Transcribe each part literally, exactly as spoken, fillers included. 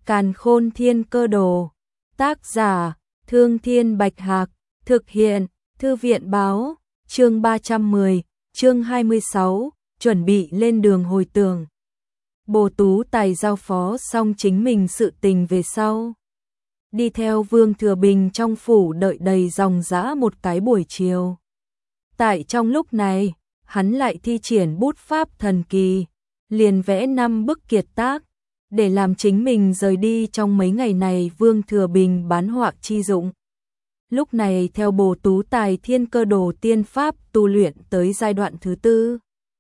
Càn Khôn Thiên Cơ Đồ. Tác giả: Thương Thiên Bạch Hạc. Thực hiện: Thư viện báo. Chương ba trăm mười, chương hai mươi sáu, chuẩn bị lên đường hồi tưởng. Bồ Tú Tài giao phó xong chính mình sự tình về sau, đi theo Vương Thừa Bình trong phủ đợi đầy dòng dã một cái buổi chiều. Tại trong lúc này, hắn lại thi triển bút pháp thần kỳ, liền vẽ năm bức kiệt tác, để làm chính mình rời đi trong mấy ngày này Vương Thừa Bình bán họa chi dụng. Lúc này theo Bồ Tú Tài Thiên Cơ Đồ tiên pháp tu luyện tới giai đoạn thứ tư.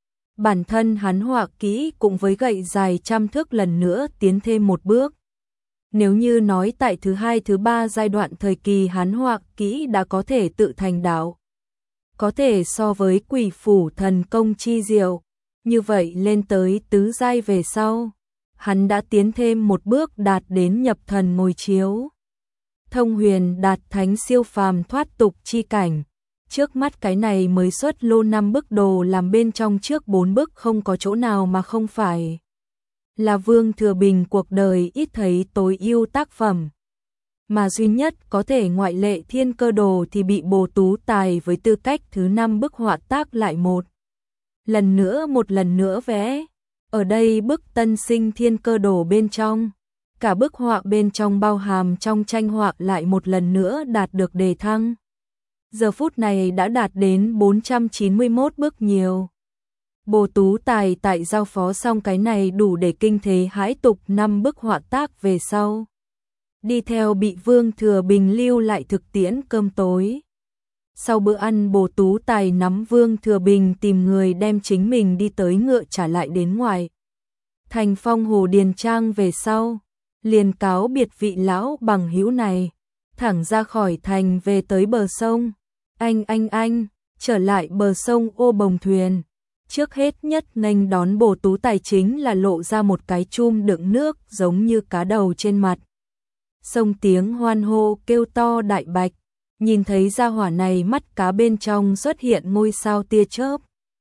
Bản thân hắn họa kỹ cùng với gậy dài trăm thước lần nữa tiến thêm một bước. Nếu như nói tại thứ hai thứ ba giai đoạn thời kỳ hắn họa kỹ đã có thể tự thành đạo, có thể so với Quỷ Phủ thần công chi diệu, như vậy lên tới tứ giai về sau, hắn đã tiến thêm một bước đạt đến nhập thần ngồi chiếu. Thông huyền đạt thánh siêu phàm thoát tục chi cảnh. Trước mắt cái này mới xuất lô năm bức đồ làm bên trong trước bốn bức không có chỗ nào mà không phải là Vương Thừa Bình cuộc đời ít thấy tối ưu tác phẩm. Mà duy nhất có thể ngoại lệ Thiên Cơ Đồ thì bị Bồ Tú Tài với tư cách thứ năm bức họa tác lại một lần nữa một lần nữa vẽ. Ở đây bức tân sinh Thiên Cơ Đồ bên trong, cả bức họa bên trong bao hàm trong tranh họa lại một lần nữa đạt được đề thăng. Giờ phút này đã đạt đến bốn trăm chín mươi mốt bức nhiều. Bồ Tú Tài tại giao phó xong cái này đủ để kinh thế hãi tục năm bức họa tác về sau, đi theo bị Vương Thừa Bình lưu lại thực tiễn cơm tối. Sau bữa ăn Bồ Tú Tài nắm Vương Thừa Bình tìm người đem chính mình đi tới ngựa trả lại đến ngoài thành Phong Hồ Điền Trang về sau, liền cáo biệt vị lão bằng hữu này, thẳng ra khỏi thành về tới bờ sông. Anh anh anh, trở lại bờ sông ô bồng thuyền. Trước hết nhất nghênh đón Bồ Tú Tài chính là lộ ra một cái chum đựng nước giống như cá đầu trên mặt sông, tiếng hoan hô kêu to đại bạch. Nhìn thấy gia hỏa này mắt cá bên trong xuất hiện ngôi sao tia chớp,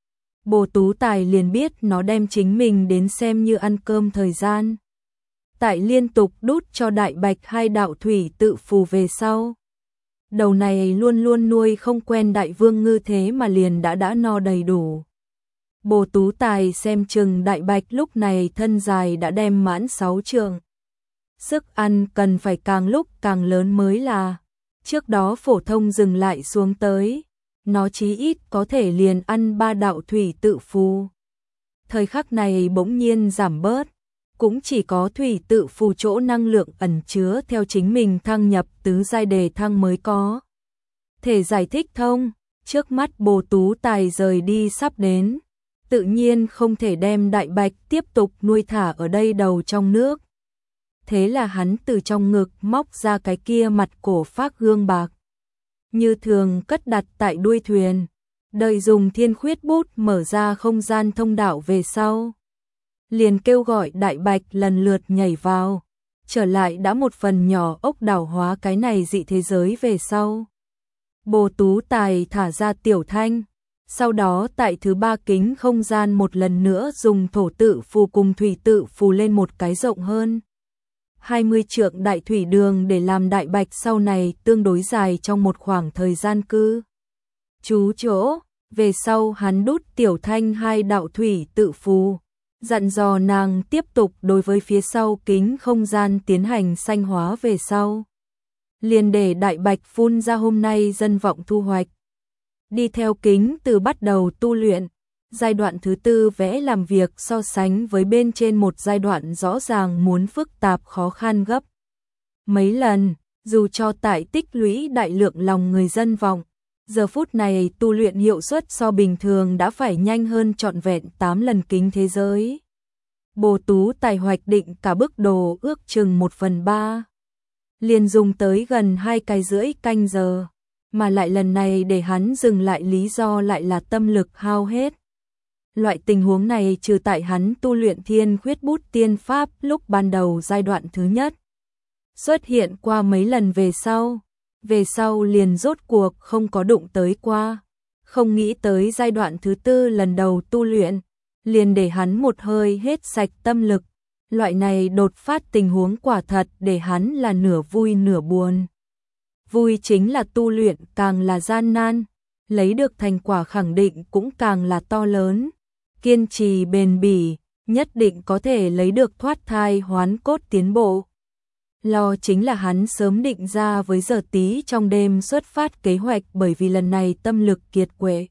Bồ Tú Tài liền biết nó đem chính mình đến xem như ăn cơm thời gian. Tại liên tục đút cho đại bạch hai đạo thủy tự phù về sau, đầu này luôn luôn nuôi không quen đại vương ngư thế mà liền đã đã no đầy đủ. Bồ Tú Tài xem chừng đại bạch lúc này thân dài đã đem mãn sáu trượng. Sức ăn cần phải càng lúc càng lớn mới là. Trước đó phổ thông dừng lại xuống tới, nó chí ít có thể liền ăn ba đạo thủy tự phù. Thời khắc này bỗng nhiên giảm bớt, cũng chỉ có thủy tự phù chỗ năng lượng ẩn chứa theo chính mình thăng nhập tứ giai đề thăng mới có thể giải thích thông. Trước mắt Bồ Tú Tài rời đi sắp đến, tự nhiên không thể đem đại bạch tiếp tục nuôi thả ở đây đầu trong nước. Thế là hắn từ trong ngực móc ra cái kia mặt cổ phác gương bạc, như thường cất đặt tại đuôi thuyền, đợi dùng thiên khuyết bút mở ra không gian thông đạo về sau, liền kêu gọi đại bạch lần lượt nhảy vào, trở lại đã một phần nhỏ ốc đảo hóa cái này dị thế giới về sau. Bồ Tú Tài thả ra tiểu thanh, sau đó tại thứ ba kính không gian một lần nữa dùng thổ tự phù cùng thủy tự phù lên một cái rộng hơn hai mươi trượng đại thủy đường để làm đại bạch sau này tương đối dài trong một khoảng thời gian cư trú chỗ. Về sau hắn đút tiểu thanh hai đạo thủy tự phù, dặn dò nàng tiếp tục đối với phía sau kính không gian tiến hành sanh hóa về sau, liền để đại bạch phun ra hôm nay dân vọng thu hoạch. Đi theo kính từ bắt đầu tu luyện, giai đoạn thứ tư vẽ làm việc so sánh với bên trên một giai đoạn rõ ràng muốn phức tạp khó khăn gấp mấy lần, dù cho tại tích lũy đại lượng lòng người dân vọng, giờ phút này tu luyện hiệu suất so bình thường đã phải nhanh hơn trọn vẹn tám lần kính thế giới. Bồ Tú Tài hoạch định cả bức đồ ước chừng một phần ba, liền dùng tới gần hai cái rưỡi canh giờ, mà lại lần này để hắn dừng lại lý do lại là tâm lực hao hết. Loại tình huống này trừ tại hắn tu luyện thiên khuyết bút tiên pháp lúc ban đầu giai đoạn thứ nhất xuất hiện qua mấy lần về sau, về sau liền rốt cuộc không có đụng tới qua. Không nghĩ tới giai đoạn thứ tư lần đầu tu luyện, liền để hắn một hơi hết sạch tâm lực, Loại này đột phát tình huống quả thật để hắn là nửa vui nửa buồn. Vui chính là tu luyện càng là gian nan, lấy được thành quả khẳng định cũng càng là to lớn. Kiên trì bền bỉ, nhất định có thể lấy được thoát thai hoán cốt tiến bộ. Lo chính là hắn sớm định ra với giờ tí trong đêm xuất phát kế hoạch, bởi vì lần này tâm lực kiệt quệ.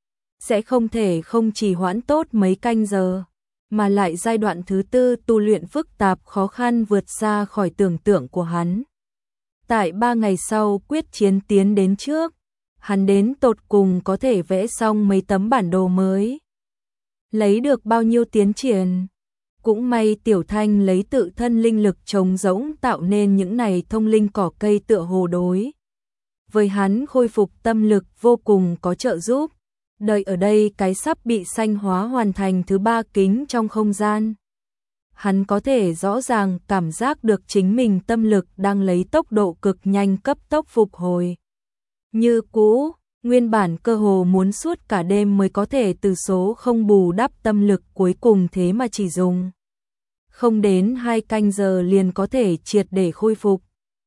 Sẽ không thể không trì hoãn tốt mấy canh giờ, mà lại giai đoạn thứ tư tu luyện phức tạp khó khăn vượt xa khỏi tưởng tượng của hắn. Tại ba ngày sau quyết chiến tiến đến trước, hắn đến tột cùng có thể vẽ xong mấy tấm bản đồ mới. Lấy được bao nhiêu tiến triển. Cũng may Tiểu Thanh lấy tự thân linh lực trống rỗng tạo nên những này thông linh cỏ cây tựa hồ đối. Với hắn khôi phục tâm lực vô cùng có trợ giúp. Đợi ở đây cái sắp bị xanh hóa hoàn thành thứ ba kính trong không gian. Hắn có thể rõ ràng cảm giác được chính mình tâm lực đang lấy tốc độ cực nhanh cấp tốc phục hồi. Như cũ, nguyên bản cơ hồ muốn suốt cả đêm mới có thể từ số không bù đắp tâm lực, cuối cùng thế mà chỉ dùng không đến hai canh giờ liền có thể triệt để khôi phục.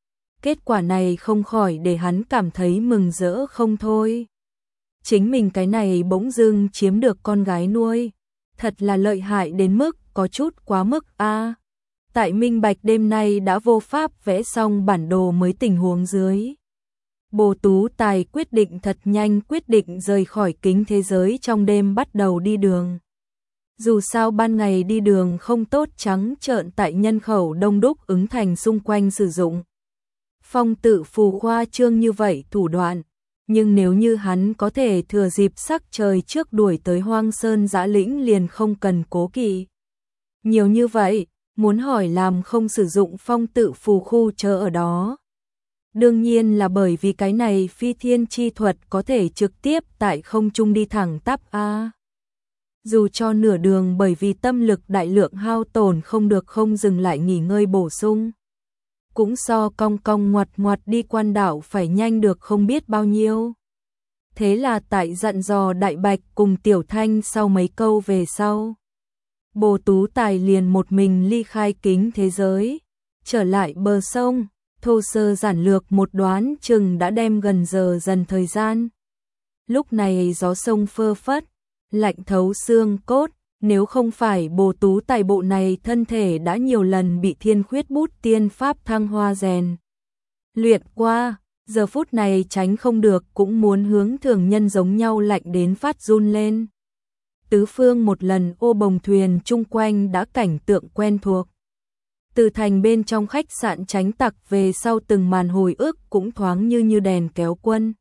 Kết quả này không khỏi để hắn cảm thấy mừng rỡ không thôi. Chính mình cái này bỗng dưng chiếm được con gái nuôi, thật là lợi hại đến mức có chút quá mức a. À, tại minh bạch đêm nay đã vô pháp vẽ xong bản đồ mới tình huống dưới. Bồ Tú Tài quyết định thật nhanh quyết định rời khỏi kính thế giới trong đêm bắt đầu đi đường. Dù sao ban ngày đi đường không tốt, trắng trợn tại nhân khẩu đông đúc ứng thành xung quanh sử dụng phong tự phù khoa trương như vậy thủ đoạn. Nhưng nếu như hắn có thể thừa dịp sắc trời trước đuổi tới Hoang Sơn Dã Lĩnh liền không cần cố kỵ nhiều như vậy, muốn hỏi làm không sử dụng phong tự phù khu chớ ở đó. Đương nhiên là bởi vì cái này phi thiên chi thuật có thể trực tiếp tại không trung đi thẳng tắp a. Dù cho nửa đường bởi vì tâm lực đại lượng hao tổn không được không dừng lại nghỉ ngơi bổ sung. Cũng so cong cong ngoặt ngoặt đi quan đảo phải nhanh được không biết bao nhiêu. Thế là tại dặn dò Đại Bạch cùng Tiểu Thanh sau mấy câu về sau, Bồ Tú Tài liền một mình ly khai kính thế giới, trở lại bờ sông, thô sơ giản lược một đoán chừng đã đem gần giờ dần thời gian. Lúc này gió sông phơ phất, lạnh thấu xương cốt, nếu không phải Bồ Tú Tài bộ này thân thể đã nhiều lần bị thiên khuyết bút tiên pháp thăng hoa rèn luyện qua, giờ phút này tránh không được cũng muốn hướng thường nhân giống nhau lạnh đến phát run lên. Tứ phương một lần ô bồng thuyền chung quanh đã cảnh tượng quen thuộc. Từ thành bên trong khách sạn tránh tặc về sau từng màn hồi ức cũng thoáng như như đèn kéo quân.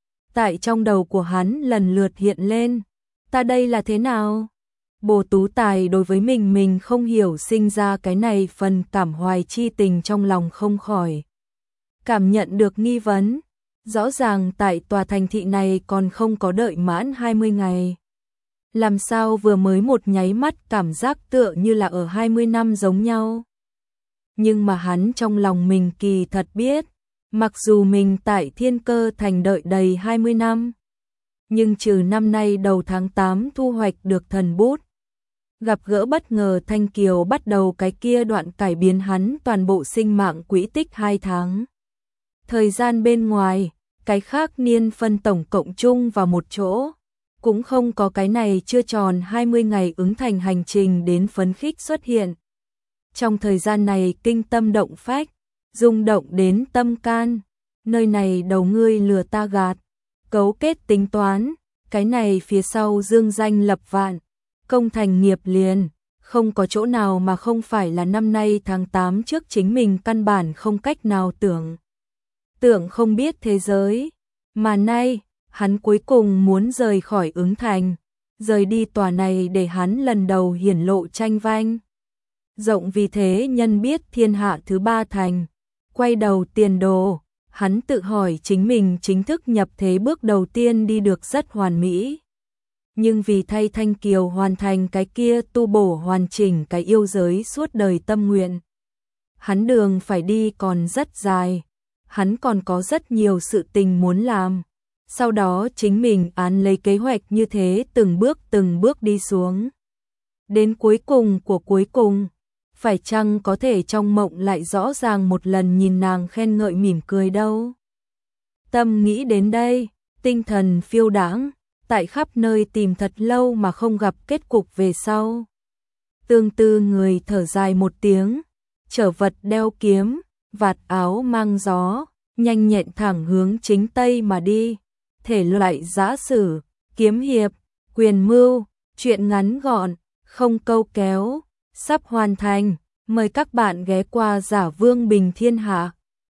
Tại trong đầu của hắn lần lượt hiện lên, ta đây là thế nào? Bồ Tú Tài đối với mình mình không hiểu sinh ra cái này phần cảm hoài chi tình trong lòng không khỏi. Cảm nhận được nghi vấn, rõ ràng tại tòa thành thị này còn không có đợi mãn hai mươi ngày. Làm sao vừa mới một nháy mắt cảm giác tựa như là ở hai mươi năm giống nhau. Nhưng mà hắn trong lòng mình kỳ thật biết, mặc dù mình tại Thiên Cơ Thành đợi đầy hai mươi năm, nhưng trừ năm nay đầu tháng tám thu hoạch được thần bút, gặp gỡ bất ngờ Thanh Kiều bắt đầu cái kia đoạn cải biến hắn toàn bộ sinh mạng quỹ tích hai tháng. Thời gian bên ngoài, cái khác niên phân tổng cộng chung vào một chỗ, cũng không có cái này chưa tròn hai mươi ngày ứng thành hành trình đến phấn khích xuất hiện. Trong thời gian này kinh tâm động phách, rung động đến tâm can, nơi này đầu ngươi lừa ta gạt, cấu kết tính toán, cái này phía sau dương danh lập vạn, công thành nghiệp liền, không có chỗ nào mà không phải là năm nay tháng tám trước chính mình căn bản không cách nào tưởng. Tưởng không biết thế giới, mà nay, hắn cuối cùng muốn rời khỏi ứng thành, rời đi tòa này để hắn lần đầu hiển lộ tranh vanh. Rộng vì thế nhân biết thiên hạ thứ ba thành, quay đầu tiền đồ, hắn tự hỏi chính mình chính thức nhập thế bước đầu tiên đi được rất hoàn mỹ. Nhưng vì thay Thanh Kiều hoàn thành cái kia tu bổ hoàn chỉnh cái yêu giới suốt đời tâm nguyện, hắn đường phải đi còn rất dài, hắn còn có rất nhiều sự tình muốn làm. Sau đó chính mình án lấy kế hoạch như thế từng bước từng bước đi xuống. Đến cuối cùng của cuối cùng, phải chăng có thể trong mộng lại rõ ràng một lần nhìn nàng khen ngợi mỉm cười đâu. Tâm nghĩ đến đây, tinh thần phiêu đãng, tại khắp nơi tìm thật lâu mà không gặp kết cục về sau. Tương Tư người thở dài một tiếng, trở vật đeo kiếm, vạt áo mang gió, nhanh nhẹn thẳng hướng chính tây mà đi. Thể loại giã sử, kiếm hiệp, quyền mưu, truyện ngắn gọn, không câu kéo, sắp hoàn thành. Mời các bạn ghé qua Giả Vương Bình Thiên Hạ.